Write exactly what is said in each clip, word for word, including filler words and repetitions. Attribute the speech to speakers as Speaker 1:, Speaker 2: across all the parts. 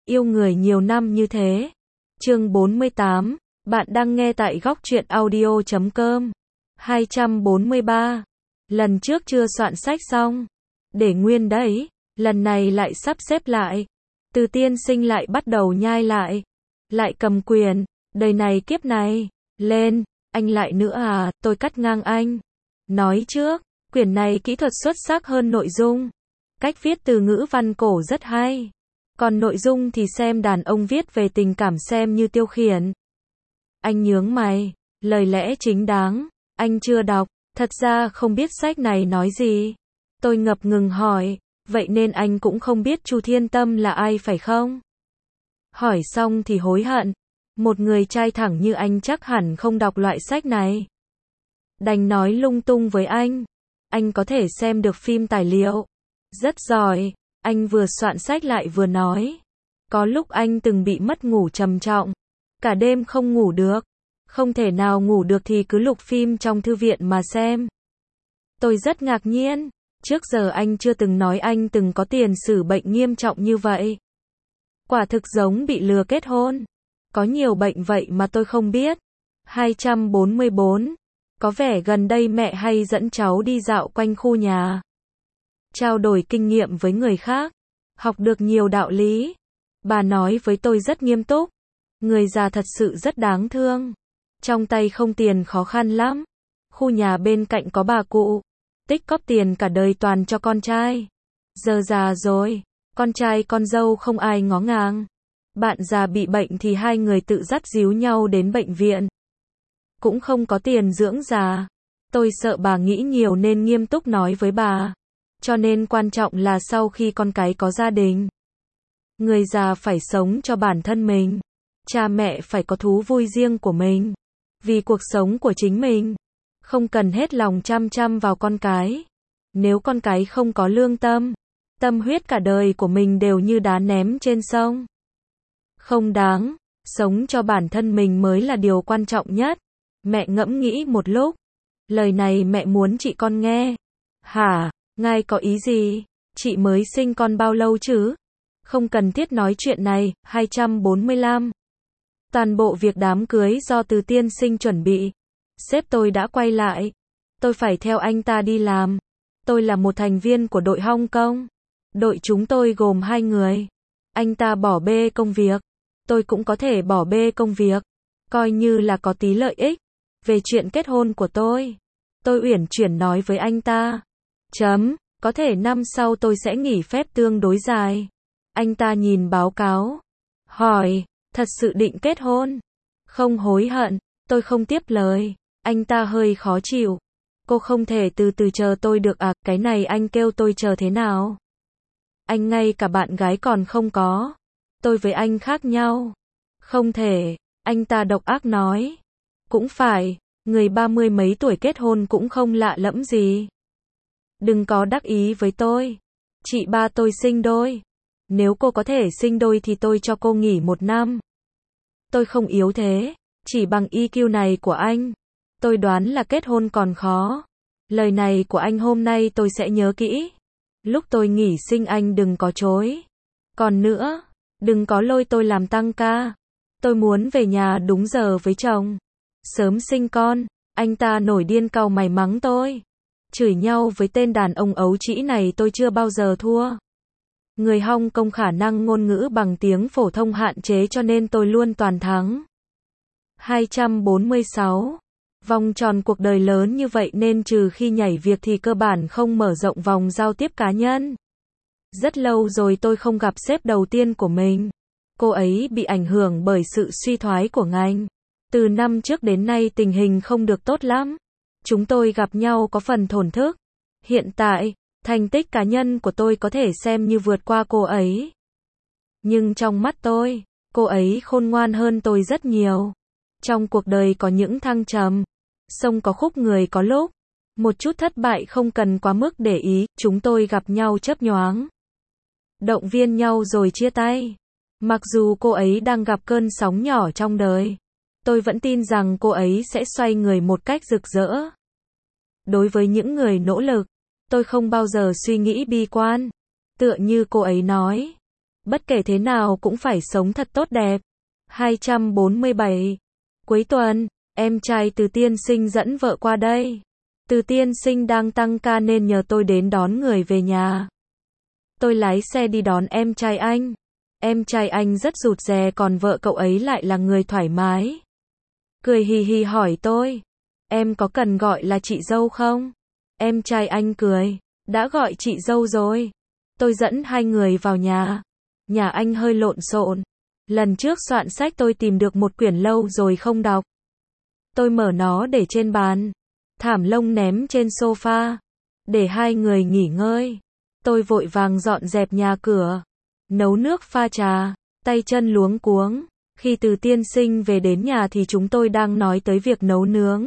Speaker 1: Yêu người nhiều năm như thế. Chương bốn mươi tám, bạn đang nghe tại góc truyện audio chấm com. hai trăm bốn mươi ba. Lần trước chưa soạn sách xong, để nguyên đấy, lần này lại sắp xếp lại. Từ tiên sinh lại bắt đầu nhai lại, lại cầm quyền, đời này kiếp này, lên, anh lại nữa à, tôi cắt ngang anh. Nói trước, quyển này kỹ thuật xuất sắc hơn nội dung. Cách viết từ ngữ văn cổ rất hay. Còn nội dung thì xem đàn ông viết về tình cảm xem như tiêu khiển. Anh nhướng mày, lời lẽ chính đáng, anh chưa đọc, thật ra không biết sách này nói gì. Tôi ngập ngừng hỏi, vậy nên anh cũng không biết Chu Thiên Tâm là ai phải không? Hỏi xong thì hối hận, một người trai thẳng như anh chắc hẳn không đọc loại sách này. Đành nói lung tung với anh, anh có thể xem được phim tài liệu. Rất giỏi, anh vừa soạn sách lại vừa nói. Có lúc anh từng bị mất ngủ trầm trọng, cả đêm không ngủ được. Không thể nào ngủ được thì cứ lục phim trong thư viện mà xem. Tôi rất ngạc nhiên, trước giờ anh chưa từng nói anh từng có tiền sử bệnh nghiêm trọng như vậy. Quả thực giống bị lừa kết hôn. Có nhiều bệnh vậy mà tôi không biết. hai trăm bốn mươi bốn. Có vẻ gần đây mẹ hay dẫn cháu đi dạo quanh khu nhà, trao đổi kinh nghiệm với người khác, học được nhiều đạo lý. Bà nói với tôi rất nghiêm túc, người già thật sự rất đáng thương, trong tay không tiền khó khăn lắm. Khu nhà bên cạnh có bà cụ, tích cóp tiền cả đời toàn cho con trai. Giờ già rồi, con trai con dâu không ai ngó ngàng. Bạn già bị bệnh thì hai người tự dắt díu nhau đến bệnh viện. Cũng không có tiền dưỡng già. Tôi sợ bà nghĩ nhiều nên nghiêm túc nói với bà. Cho nên quan trọng là sau khi con cái có gia đình, người già phải sống cho bản thân mình. Cha mẹ phải có thú vui riêng của mình, vì cuộc sống của chính mình. Không cần hết lòng chăm chăm vào con cái. Nếu con cái không có lương tâm, tâm huyết cả đời của mình đều như đá ném trên sông. Không đáng, sống cho bản thân mình mới là điều quan trọng nhất. Mẹ ngẫm nghĩ một lúc. Lời này mẹ muốn chị con nghe. Hả, ngài có ý gì? Chị mới sinh con bao lâu chứ? Không cần thiết nói chuyện này. hai trăm bốn mươi lăm. Toàn bộ việc đám cưới do Từ tiên sinh chuẩn bị. Sếp tôi đã quay lại. Tôi phải theo anh ta đi làm. Tôi là một thành viên của đội Hong Kong. Đội chúng tôi gồm hai người. Anh ta bỏ bê công việc. Tôi cũng có thể bỏ bê công việc. Coi như là có tí lợi ích. Về chuyện kết hôn của tôi, tôi uyển chuyển nói với anh ta. Chấm, có thể năm sau tôi sẽ nghỉ phép tương đối dài. Anh ta nhìn báo cáo. Hỏi, thật sự định kết hôn? Không hối hận, tôi không tiếp lời. Anh ta hơi khó chịu. Cô không thể từ từ chờ tôi được à, cái này anh kêu tôi chờ thế nào? Anh ngay cả bạn gái còn không có. Tôi với anh khác nhau. Không thể, anh ta độc ác nói. Cũng phải, người ba mươi mấy tuổi kết hôn cũng không lạ lẫm gì. Đừng có đắc ý với tôi. Chị ba tôi sinh đôi. Nếu cô có thể sinh đôi thì tôi cho cô nghỉ một năm. Tôi không yếu thế, chỉ bằng i kiu này của anh. Tôi đoán là kết hôn còn khó. Lời này của anh hôm nay tôi sẽ nhớ kỹ. Lúc tôi nghỉ sinh anh đừng có chối. Còn nữa, đừng có lôi tôi làm tăng ca. Tôi muốn về nhà đúng giờ với chồng. Sớm sinh con. Anh ta nổi điên cau mày mắng tôi. Chửi nhau với tên đàn ông ấu trĩ này tôi chưa bao giờ thua. Người Hong Kong khả năng ngôn ngữ bằng tiếng phổ thông hạn chế cho nên tôi luôn toàn thắng. hai trăm bốn mươi sáu. Vòng tròn cuộc đời lớn như vậy nên trừ khi nhảy việc thì cơ bản không mở rộng vòng giao tiếp cá nhân. Rất lâu rồi tôi không gặp sếp đầu tiên của mình. Cô ấy bị ảnh hưởng bởi sự suy thoái của ngành. Từ năm trước đến nay tình hình không được tốt lắm. Chúng tôi gặp nhau có phần thổn thức. Hiện tại, thành tích cá nhân của tôi có thể xem như vượt qua cô ấy. Nhưng trong mắt tôi, cô ấy khôn ngoan hơn tôi rất nhiều. Trong cuộc đời có những thăng trầm, sông có khúc người có lúc. Một chút thất bại không cần quá mức để ý, chúng tôi gặp nhau chớp nhoáng. Động viên nhau rồi chia tay. Mặc dù cô ấy đang gặp cơn sóng nhỏ trong đời, tôi vẫn tin rằng cô ấy sẽ xoay người một cách rực rỡ. Đối với những người nỗ lực, tôi không bao giờ suy nghĩ bi quan. Tựa như cô ấy nói, Bất kể thế nào cũng phải sống thật tốt đẹp. hai trăm bốn mươi bảy. Cuối tuần, em trai Từ tiên sinh dẫn vợ qua đây. Từ tiên sinh đang tăng ca nên nhờ tôi đến đón người về nhà. Tôi lái xe đi đón em trai anh. Em trai anh rất rụt rè còn vợ cậu ấy lại là người thoải mái. Cười hì hì hỏi tôi, em có cần gọi là chị dâu không? Em trai anh cười, đã gọi chị dâu rồi. Tôi dẫn hai người vào nhà. Nhà anh hơi lộn xộn. Lần trước soạn sách tôi tìm được một quyển lâu rồi không đọc. Tôi mở nó để trên bàn. Thảm lông ném trên sofa. Để hai người nghỉ ngơi. Tôi vội vàng dọn dẹp nhà cửa. Nấu nước pha trà. Tay chân luống cuống. Khi Từ tiên sinh về đến nhà thì chúng tôi đang nói tới việc nấu nướng.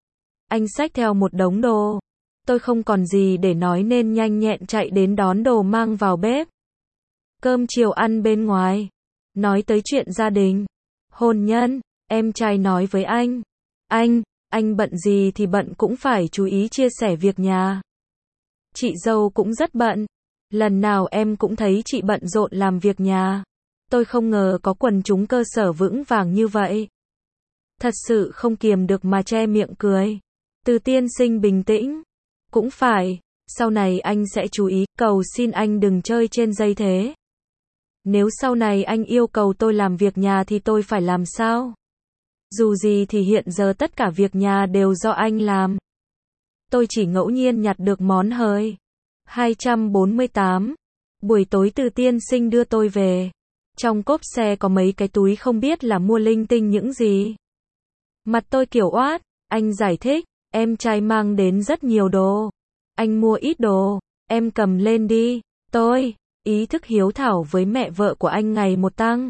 Speaker 1: Anh xách theo một đống đồ. Tôi không còn gì để nói nên nhanh nhẹn chạy đến đón đồ mang vào bếp. Cơm chiều ăn bên ngoài. Nói tới chuyện gia đình. Hôn nhân, em trai nói với anh. Anh, anh bận gì thì bận cũng phải chú ý chia sẻ việc nhà. Chị dâu cũng rất bận. Lần nào em cũng thấy chị bận rộn làm việc nhà. Tôi không ngờ có quần chúng cơ sở vững vàng như vậy. Thật sự không kiềm được mà che miệng cười. Từ tiên sinh bình tĩnh. Cũng phải, sau này anh sẽ chú ý, cầu xin anh đừng chơi trên dây thế. Nếu sau này anh yêu cầu tôi làm việc nhà thì tôi phải làm sao? Dù gì thì hiện giờ tất cả việc nhà đều do anh làm. Tôi chỉ ngẫu nhiên nhặt được món hời. hai trăm bốn mươi tám. Buổi tối Từ tiên sinh đưa tôi về. Trong cốp xe có mấy cái túi không biết là mua linh tinh những gì. Mặt tôi kiểu oát, anh giải thích, em trai mang đến rất nhiều đồ. Anh mua ít đồ, em cầm lên đi. Tôi, ý thức hiếu thảo với mẹ vợ của anh ngày một tăng.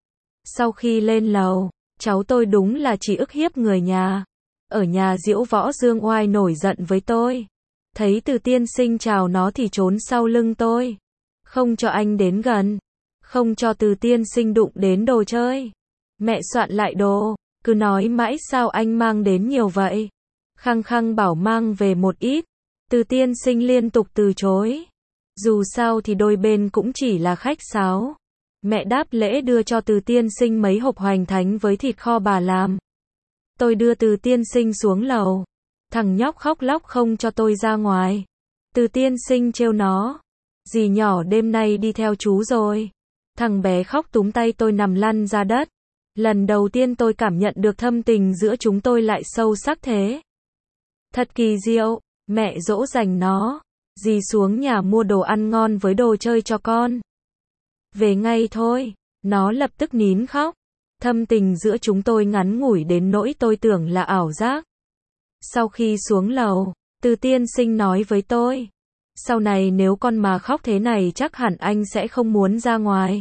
Speaker 1: Sau khi lên lầu, cháu tôi đúng là chỉ ức hiếp người nhà. Ở nhà Diễu Võ Dương Oai nổi giận với tôi. Thấy Từ tiên sinh chào nó thì trốn sau lưng tôi. Không cho anh đến gần. Không cho Từ tiên sinh đụng đến đồ chơi. Mẹ soạn lại đồ, cứ nói mãi sao anh mang đến nhiều vậy. Khăng khăng bảo mang về một ít. Từ tiên sinh liên tục từ chối. Dù sao thì đôi bên cũng chỉ là khách sáo. Mẹ đáp lễ đưa cho Từ tiên sinh mấy hộp hoành thánh với thịt kho bà làm. Tôi đưa Từ tiên sinh xuống lầu. Thằng nhóc khóc lóc không cho tôi ra ngoài. Từ tiên sinh trêu nó. Dì nhỏ đêm nay đi theo chú rồi. Thằng bé khóc túm tay tôi nằm lăn ra đất. Lần đầu tiên tôi cảm nhận được thâm tình giữa chúng tôi lại sâu sắc thế. Thật kỳ diệu, mẹ dỗ dành nó. Dì xuống nhà mua đồ ăn ngon với đồ chơi cho con. Về ngay thôi, nó lập tức nín khóc. Thâm tình giữa chúng tôi ngắn ngủi đến nỗi tôi tưởng là ảo giác. Sau khi xuống lầu, Từ tiên sinh nói với tôi. Sau này nếu con mà khóc thế này chắc hẳn anh sẽ không muốn ra ngoài.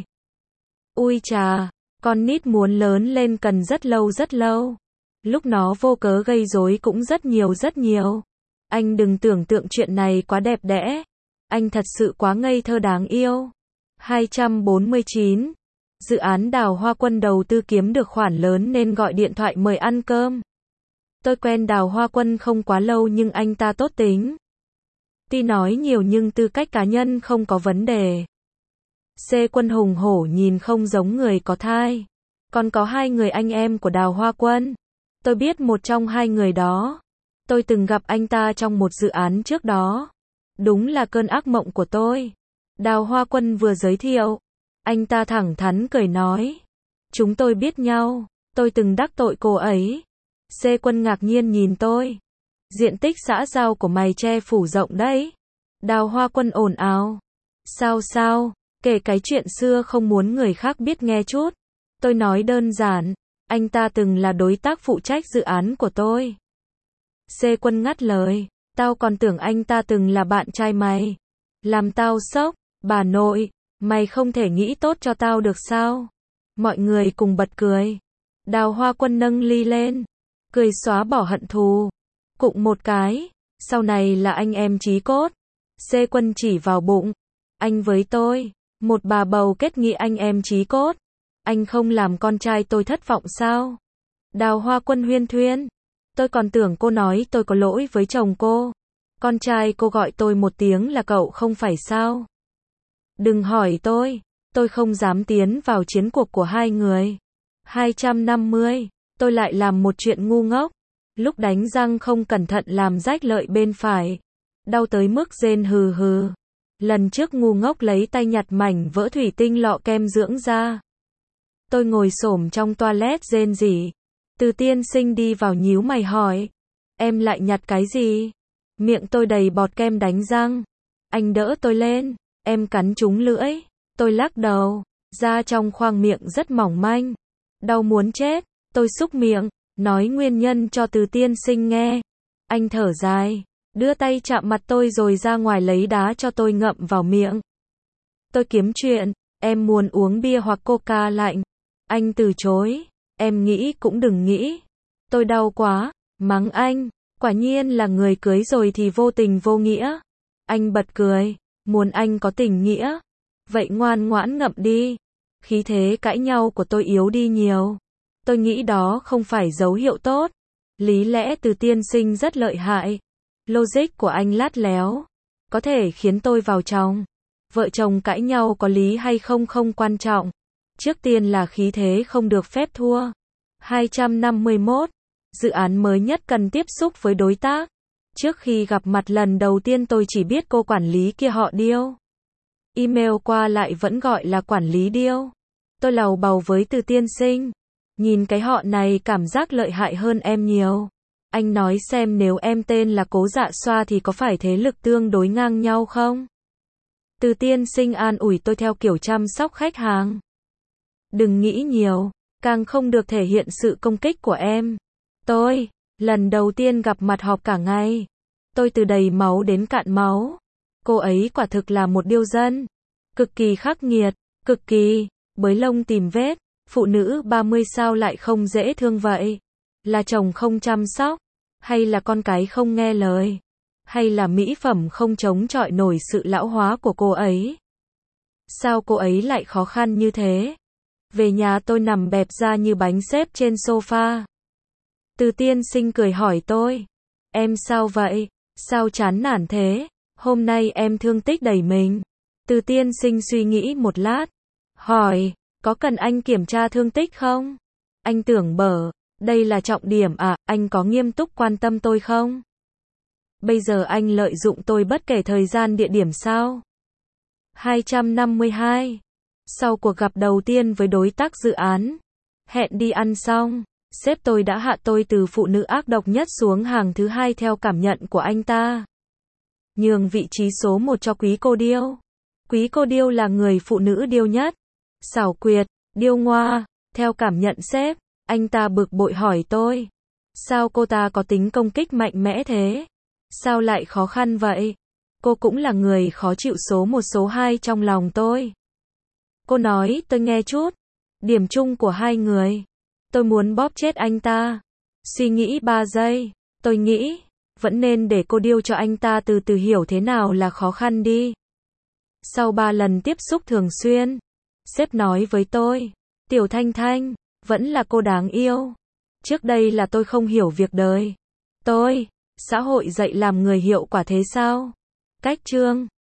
Speaker 1: Ui chà, con nít muốn lớn lên cần rất lâu rất lâu. Lúc nó vô cớ gây rối cũng rất nhiều rất nhiều. Anh đừng tưởng tượng chuyện này quá đẹp đẽ. Anh thật sự quá ngây thơ đáng yêu. hai trăm bốn mươi chín. Dự án Đào Hoa Quân đầu tư kiếm được khoản lớn nên gọi điện thoại mời ăn cơm. Tôi quen Đào Hoa Quân không quá lâu nhưng anh ta tốt tính. Tuy nói nhiều nhưng tư cách cá nhân không có vấn đề. C. Quân hùng hổ nhìn không giống người có thai. Còn có hai người anh em của Đào Hoa Quân. Tôi biết một trong hai người đó. Tôi từng gặp anh ta trong một dự án trước đó. Đúng là cơn ác mộng của tôi. Đào Hoa Quân vừa giới thiệu. Anh ta thẳng thắn cười nói. Chúng tôi biết nhau. Tôi từng đắc tội cô ấy. C. Quân ngạc nhiên nhìn tôi. Diện tích xã giao của mày che phủ rộng đấy. Đào Hoa Quân ồn ào. Sao sao, kể cái chuyện xưa không muốn người khác biết nghe chút. Tôi nói đơn giản. Anh ta từng là đối tác phụ trách dự án của tôi. C. Quân ngắt lời. Tao còn tưởng anh ta từng là bạn trai mày. Làm tao sốc. Bà nội, mày không thể nghĩ tốt cho tao được sao? Mọi người cùng bật cười. Đào Hoa Quân nâng ly lên. Cười xóa bỏ hận thù. Cụng một cái. Sau này là anh em chí cốt. C. Quân chỉ vào bụng. Anh với tôi. Một bà bầu kết nghĩa anh em chí cốt. Anh không làm con trai tôi thất vọng sao? Đào Hoa Quân huyên thuyên. Tôi còn tưởng cô nói tôi có lỗi với chồng cô. Con trai cô gọi tôi một tiếng là cậu không phải sao? Đừng hỏi tôi. Tôi không dám tiến vào chiến cuộc của hai người. hai trăm năm mươi. Tôi lại làm một chuyện ngu ngốc. Lúc đánh răng không cẩn thận làm rách lợi bên phải. Đau tới mức rên hừ hừ. Lần trước ngu ngốc lấy tay nhặt mảnh vỡ thủy tinh lọ kem dưỡng da. Tôi ngồi xổm trong toilet rên rỉ. Từ tiên sinh đi vào nhíu mày hỏi. Em lại nhặt cái gì? Miệng tôi đầy bọt kem đánh răng. Anh đỡ tôi lên. Em cắn trúng lưỡi. Tôi lắc đầu. Da trong khoang miệng rất mỏng manh. Đau muốn chết. Tôi xúc miệng. Nói nguyên nhân cho từ tiên sinh nghe. Anh thở dài. Đưa tay chạm mặt tôi rồi ra ngoài lấy đá cho tôi ngậm vào miệng. Tôi kiếm chuyện. Em muốn uống bia hoặc coca lạnh. Anh từ chối. Em nghĩ cũng đừng nghĩ. Tôi đau quá. Mắng anh. Quả nhiên là người cưới rồi thì vô tình vô nghĩa. Anh bật cười. Muốn anh có tình nghĩa. Vậy ngoan ngoãn ngậm đi. Khí thế cãi nhau của tôi yếu đi nhiều. Tôi nghĩ đó không phải dấu hiệu tốt. Lý lẽ từ tiên sinh rất lợi hại. Logic của anh lắt léo. Có thể khiến tôi vào trong. Vợ chồng cãi nhau có lý hay không không quan trọng. Trước tiên là khí thế không được phép thua. hai trăm năm mươi mốt. Dự án mới nhất cần tiếp xúc với đối tác. Trước khi gặp mặt lần đầu tiên tôi chỉ biết cô quản lý kia họ Điêu. Email qua lại vẫn gọi là quản lý Điêu. Tôi lầu bầu với từ tiên sinh. Nhìn cái họ này cảm giác lợi hại hơn em nhiều. Anh nói xem nếu em tên là Cố Dạ Xoa thì có phải thế lực tương đối ngang nhau không? Từ tiên sinh an ủi tôi theo kiểu chăm sóc khách hàng. Đừng nghĩ nhiều, càng không được thể hiện sự công kích của em. Tôi, lần đầu tiên gặp mặt họp cả ngày. Tôi từ đầy máu đến cạn máu. Cô ấy quả thực là một điêu dân. Cực kỳ khắc nghiệt, cực kỳ, bới lông tìm vết. Phụ nữ ba mươi sao lại không dễ thương vậy? Là chồng không chăm sóc? Hay là con cái không nghe lời? Hay là mỹ phẩm không chống chọi nổi sự lão hóa của cô ấy? Sao cô ấy lại khó khăn như thế? Về nhà tôi nằm bẹp ra như bánh xếp trên sofa. Từ tiên sinh cười hỏi tôi. Em sao vậy? Sao chán nản thế? Hôm nay em thương tích đầy mình. Từ tiên sinh suy nghĩ một lát. Hỏi, có cần anh kiểm tra thương tích không? Anh tưởng bở, đây là trọng điểm à, anh có nghiêm túc quan tâm tôi không? Bây giờ anh lợi dụng tôi bất kể thời gian địa điểm sao? hai trăm năm mươi hai. Sau cuộc gặp đầu tiên với đối tác dự án, hẹn đi ăn xong, sếp tôi đã hạ tôi từ phụ nữ ác độc nhất xuống hàng thứ hai theo cảm nhận của anh ta. Nhường vị trí số một cho quý cô Điêu. Quý cô Điêu là người phụ nữ điêu nhất. Xảo quyệt, điêu ngoa, theo cảm nhận sếp, anh ta bực bội hỏi tôi. Sao cô ta có tính công kích mạnh mẽ thế? Sao lại khó khăn vậy? Cô cũng là người khó chịu số một số hai trong lòng tôi. Cô nói tôi nghe chút. Điểm chung của hai người. Tôi muốn bóp chết anh ta. Suy nghĩ ba giây. Tôi nghĩ, vẫn nên để cô Điêu cho anh ta từ từ hiểu thế nào là khó khăn đi. Sau ba lần tiếp xúc thường xuyên, sếp nói với tôi, Tiểu Thanh Thanh, vẫn là cô đáng yêu. Trước đây là tôi không hiểu việc đời. Tôi, xã hội dạy làm người hiệu quả thế sao? Cách chương